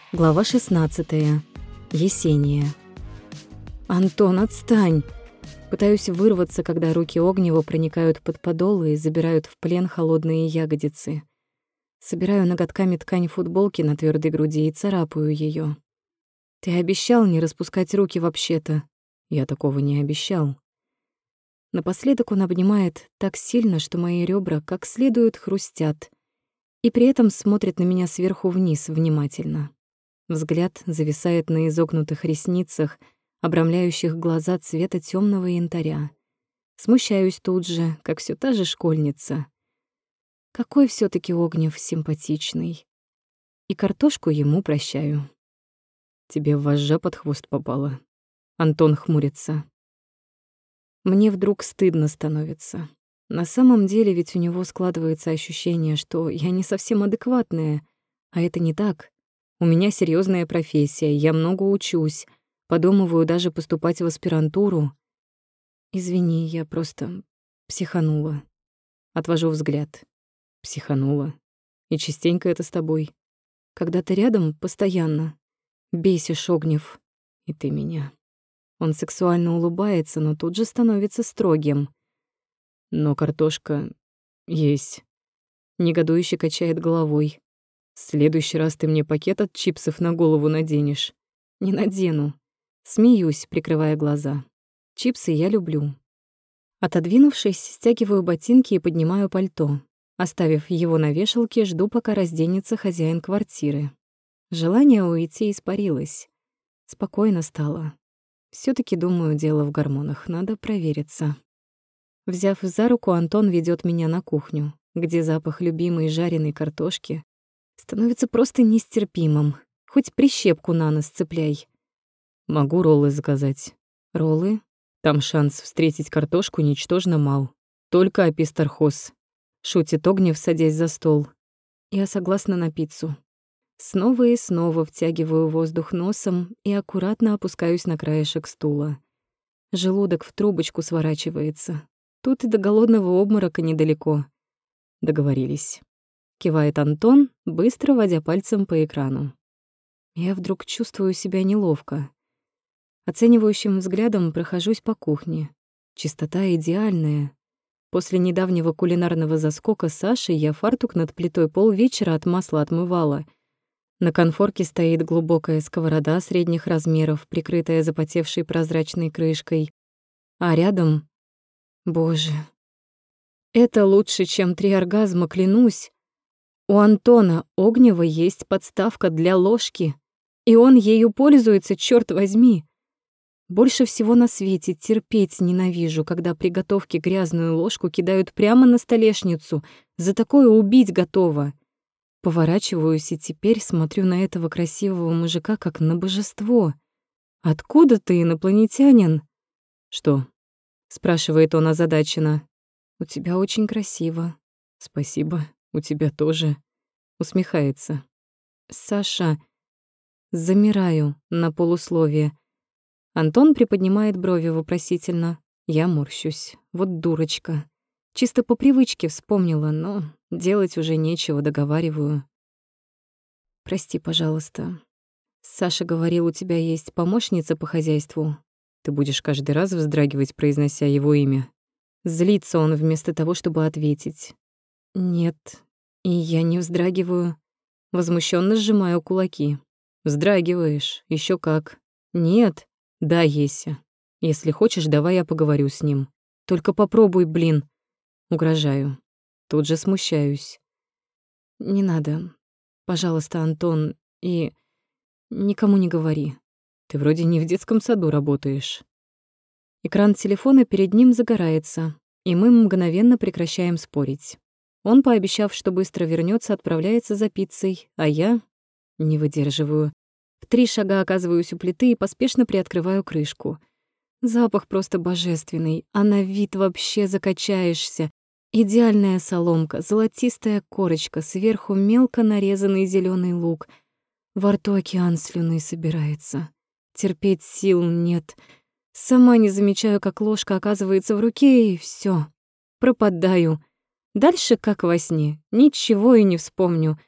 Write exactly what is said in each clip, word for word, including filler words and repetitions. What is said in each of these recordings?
Глава шестнадцатая. Есения. «Антон, отстань!» Пытаюсь вырваться, когда руки Огнева проникают под подолы и забирают в плен холодные ягодицы. Собираю ноготками ткань футболки на твёрдой груди и царапаю её. «Ты обещал не распускать руки вообще-то». «Я такого не обещал». Напоследок он обнимает так сильно, что мои ребра как следует хрустят, и при этом смотрит на меня сверху вниз внимательно. Взгляд зависает на изогнутых ресницах, обрамляющих глаза цвета тёмного янтаря. Смущаюсь тут же, как всё та же школьница. Какой всё-таки Огнев симпатичный. И картошку ему прощаю. «Тебе вожжа под хвост попала». Антон хмурится. Мне вдруг стыдно становится. На самом деле ведь у него складывается ощущение, что я не совсем адекватная, а это не так. У меня серьёзная профессия, я много учусь, подумываю даже поступать в аспирантуру. Извини, я просто психанула. Отвожу взгляд. Психанула. И частенько это с тобой. Когда ты рядом, постоянно. Бесишь, Огнев. И ты меня. Он сексуально улыбается, но тут же становится строгим. Но картошка есть. Негодующе качает головой. В следующий раз ты мне пакет от чипсов на голову наденешь. Не надену. Смеюсь, прикрывая глаза. Чипсы я люблю. Отодвинувшись, стягиваю ботинки и поднимаю пальто. Оставив его на вешалке, жду, пока разденется хозяин квартиры. Желание уйти испарилось. Спокойно стало. Всё-таки, думаю, дело в гормонах, надо провериться. Взяв за руку, Антон ведёт меня на кухню, где запах любимой жареной картошки становится просто нестерпимым. Хоть прищепку на нос цепляй. Могу роллы заказать. Роллы? Там шанс встретить картошку ничтожно мал. Только апистархоз. Шутит Огнев, садясь за стол. Я согласна на пиццу. Снова и снова втягиваю воздух носом и аккуратно опускаюсь на краешек стула. Желудок в трубочку сворачивается. Тут и до голодного обморока недалеко. Договорились. Кивает Антон, быстро водя пальцем по экрану. Я вдруг чувствую себя неловко. Оценивающим взглядом прохожусь по кухне. Чистота идеальная. После недавнего кулинарного заскока с Сашей я фартук над плитой полвечера от масла отмывала. На конфорке стоит глубокая сковорода средних размеров, прикрытая запотевшей прозрачной крышкой. А рядом... Боже... Это лучше, чем три оргазма, клянусь. У Антона Огнева есть подставка для ложки, и он ею пользуется, чёрт возьми. Больше всего на свете терпеть ненавижу, когда при готовке грязную ложку кидают прямо на столешницу. За такое убить готова. Поворачиваюсь и теперь смотрю на этого красивого мужика как на божество. «Откуда ты, инопланетянин?» «Что?» — спрашивает он озадаченно. «У тебя очень красиво». «Спасибо, у тебя тоже». Усмехается. «Саша...» Замираю на полусловие. Антон приподнимает брови вопросительно. Я морщусь. Вот дурочка. Чисто по привычке вспомнила, но делать уже нечего, договариваю. «Прости, пожалуйста. Саша говорил, у тебя есть помощница по хозяйству. Ты будешь каждый раз вздрагивать, произнося его имя». Злится он вместо того, чтобы ответить. «Нет, и я не вздрагиваю». Возмущенно сжимаю кулаки. «Вздрагиваешь, еще как». «Нет». «Да, Еся. Если хочешь, давай я поговорю с ним. Только попробуй, блин». Угрожаю. Тут же смущаюсь. «Не надо. Пожалуйста, Антон, и никому не говори. Ты вроде не в детском саду работаешь». Экран телефона перед ним загорается, и мы мгновенно прекращаем спорить. Он, пообещав, что быстро вернётся, отправляется за пиццей, а я не выдерживаю. В три шага оказываюсь у плиты и поспешно приоткрываю крышку. Запах просто божественный, а на вид вообще закачаешься. Идеальная соломка, золотистая корочка, сверху мелко нарезанный зелёный лук. Во рту океан слюны собирается. Терпеть сил нет. Сама не замечаю, как ложка оказывается в руке, и всё. Пропадаю. Дальше, как во сне, ничего и не вспомню.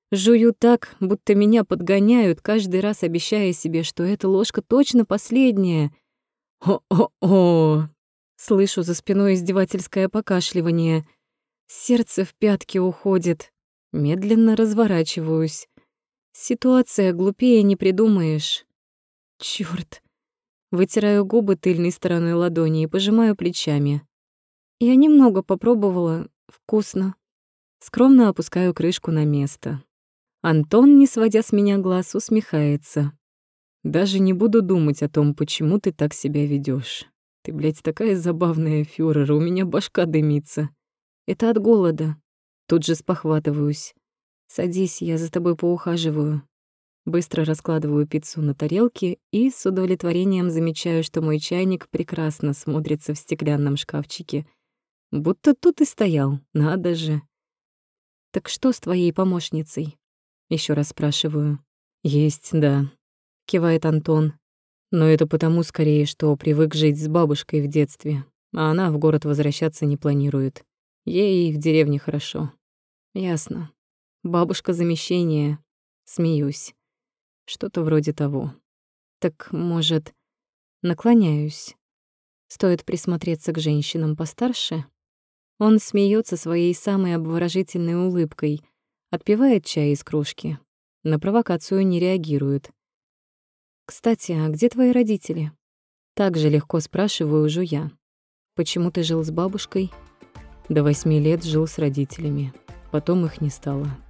Жую так, будто меня подгоняют, каждый раз обещая себе, что эта ложка точно последняя. О-о-о! Слышу за спиной издевательское покашливание. Сердце в пятки уходит. Медленно разворачиваюсь. Ситуация глупее не придумаешь. Чёрт. Вытираю губы тыльной стороной ладони и пожимаю плечами. Я немного попробовала. Вкусно. Скромно опускаю крышку на место. Антон, не сводя с меня глаз, усмехается. «Даже не буду думать о том, почему ты так себя ведёшь. Ты, блядь, такая забавная, фюрер, у меня башка дымится. Это от голода». Тут же спохватываюсь. «Садись, я за тобой поухаживаю». Быстро раскладываю пиццу на тарелке и с удовлетворением замечаю, что мой чайник прекрасно смотрится в стеклянном шкафчике. Будто тут и стоял, надо же. «Так что с твоей помощницей?» Ещё раз спрашиваю. «Есть, да», — кивает Антон. «Но это потому скорее, что привык жить с бабушкой в детстве, а она в город возвращаться не планирует. Ей в деревне хорошо». «Ясно. Бабушка замещение». Смеюсь. Что-то вроде того. «Так, может...» Наклоняюсь. Стоит присмотреться к женщинам постарше. Он смеется своей самой обворожительной улыбкой, отпивает чай из кружки. На провокацию не реагирует. «Кстати, а где твои родители?» Так же легко спрашиваю жуя. «Почему ты жил с бабушкой?» До восьми лет жил с родителями. Потом их не стало.